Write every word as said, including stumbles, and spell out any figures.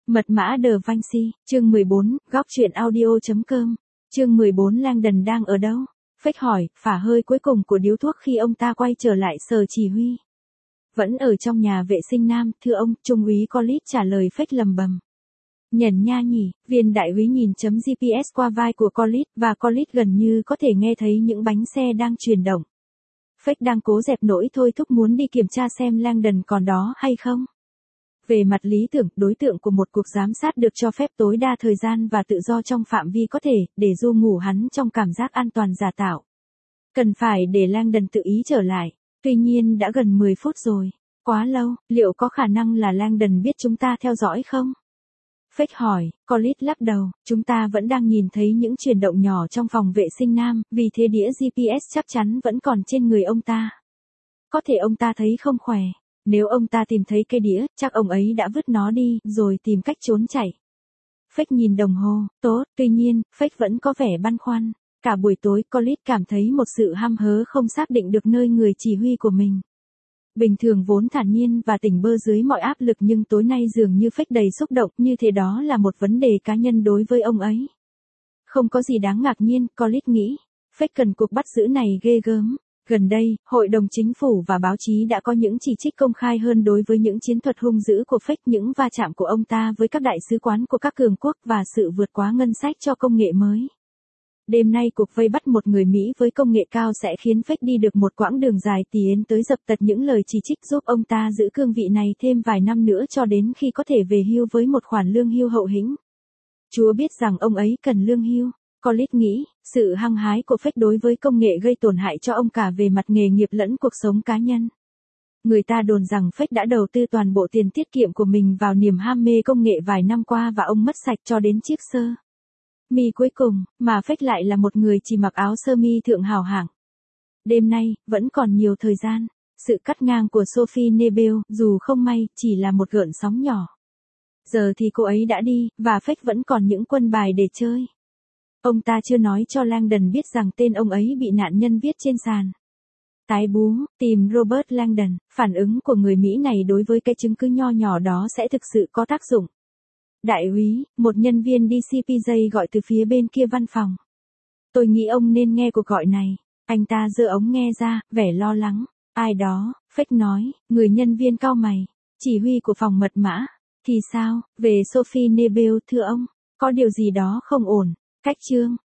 Mật mã The Vinci, chương mười bốn, góc truyện audio.com, chương mười bốn Langdon đang ở đâu? Fake hỏi, phả hơi cuối cùng của điếu thuốc khi ông ta quay trở lại sở chỉ huy. Vẫn ở trong nhà vệ sinh nam, thưa ông, Trung úy Collis trả lời Fake lầm bầm. Nhẩn nha nhỉ, viên đại úy nhìn chấm giê pê ét qua vai của Collis, và Collis gần như có thể nghe thấy những bánh xe đang chuyển động. Fake đang cố dẹp nỗi thôi thúc muốn đi kiểm tra xem Langdon còn đó hay không. Về mặt lý tưởng, đối tượng của một cuộc giám sát được cho phép tối đa thời gian và tự do trong phạm vi có thể, để du ngủ hắn trong cảm giác an toàn giả tạo. Cần phải để Langdon tự ý trở lại. Tuy nhiên đã gần mười phút rồi. Quá lâu, liệu có khả năng là Langdon biết chúng ta theo dõi không? Fake hỏi, Collis lắc đầu, chúng ta vẫn đang nhìn thấy những chuyển động nhỏ trong phòng vệ sinh nam, vì thế đĩa giê pê ét chắc chắn vẫn còn trên người ông ta. Có thể ông ta thấy không khỏe. Nếu ông ta tìm thấy cây đĩa, chắc ông ấy đã vứt nó đi, rồi tìm cách trốn chạy. Fake nhìn đồng hồ, tốt, tuy nhiên, Fake vẫn có vẻ băn khoăn. Cả buổi tối, Collis cảm thấy một sự hăm hớ không xác định được nơi người chỉ huy của mình. Bình thường vốn thản nhiên và tỉnh bơ dưới mọi áp lực, nhưng tối nay dường như Fake đầy xúc động, như thế đó là một vấn đề cá nhân đối với ông ấy. Không có gì đáng ngạc nhiên, Collis nghĩ. Fake cần cuộc bắt giữ này ghê gớm. Gần đây, Hội đồng Chính phủ và báo chí đã có những chỉ trích công khai hơn đối với những chiến thuật hung dữ của Fake, những va chạm của ông ta với các đại sứ quán của các cường quốc và sự vượt quá ngân sách cho công nghệ mới. Đêm nay cuộc vây bắt một người Mỹ với công nghệ cao sẽ khiến Fake đi được một quãng đường dài tiến tới dập tắt những lời chỉ trích, giúp ông ta giữ cương vị này thêm vài năm nữa cho đến khi có thể về hưu với một khoản lương hưu hậu hĩnh. Chúa biết rằng ông ấy cần lương hưu. Collis nghĩ, sự hăng hái của Fake đối với công nghệ gây tổn hại cho ông cả về mặt nghề nghiệp lẫn cuộc sống cá nhân. Người ta đồn rằng Fake đã đầu tư toàn bộ tiền tiết kiệm của mình vào niềm ham mê công nghệ vài năm qua và ông mất sạch cho đến chiếc sơ mi cuối cùng, mà Fake lại là một người chỉ mặc áo sơ mi thượng hào hạng. Đêm nay, vẫn còn nhiều thời gian. Sự cắt ngang của Sophie Nebel, dù không may, chỉ là một gợn sóng nhỏ. Giờ thì cô ấy đã đi, và Fake vẫn còn những quân bài để chơi. Ông ta chưa nói cho Langdon biết rằng tên ông ấy bị nạn nhân viết trên sàn. Tái bú, tìm Robert Langdon, phản ứng của người Mỹ này đối với cái chứng cứ nho nhỏ đó sẽ thực sự có tác dụng. Đại úy, một nhân viên đê xê pê gi gọi từ phía bên kia văn phòng. Tôi nghĩ ông nên nghe cuộc gọi này. Anh ta giơ ống nghe ra, vẻ lo lắng. Ai đó, Fake nói, người nhân viên cau mày. Chỉ huy của phòng mật mã. Thì sao, về Sophie Nebel thưa ông, có điều gì đó không ổn. Cách chương,